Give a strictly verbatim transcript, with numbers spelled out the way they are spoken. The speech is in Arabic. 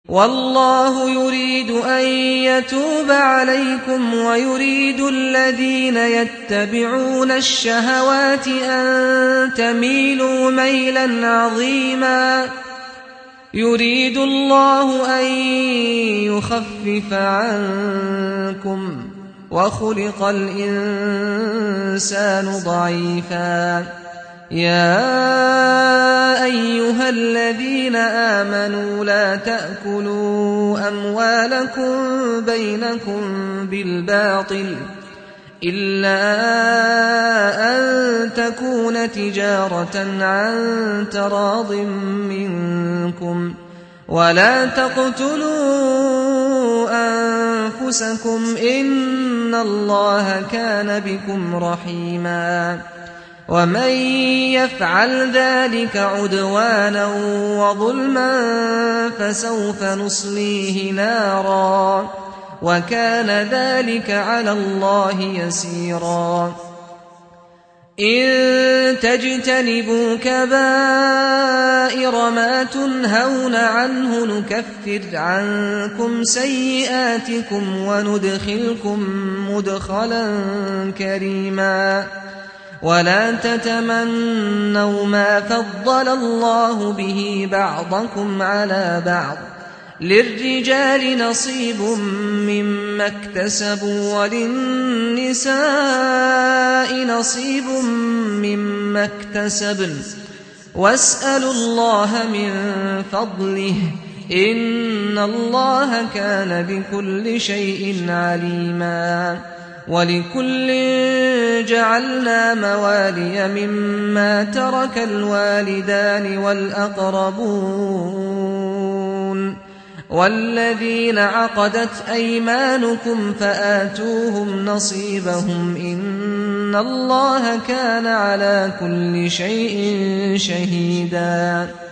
والله يريد أن يتوب عليكم ويريد الذين يتبعون الشهوات أن تميلوا ميلا عظيما. يريد الله أن يخفف عنكم وخلق الإنسان ضعيفا. يا أيها الذين آمنوا لا تأكلوا أموالكم بينكم بالباطل إلا أن تكون تجارة عن تراض منكم ولا تقتلوا أنفسكم إن الله كان بكم رحيما. ومن يفعل ذلك عدوانا وظلما فسوف نصليه نارا وكان ذلك على الله يسيرا. إن تجتنبوا كبائر ما تنهون عنه نكفر عنكم سيئاتكم وندخلكم مدخلا كريما. ولا تتمنوا ما فضل الله به بعضكم على بعض للرجال نصيب مما اكتسبوا وللنساء نصيب مما اكتسبن واسألوا الله من فضله إن الله كان بكل شيء عليما. ولكل جعلنا موالي مما ترك الوالدان والأقربون والذين عقدت أيمانكم فآتوهم نصيبهم إن الله كان على كل شيء شهيدا.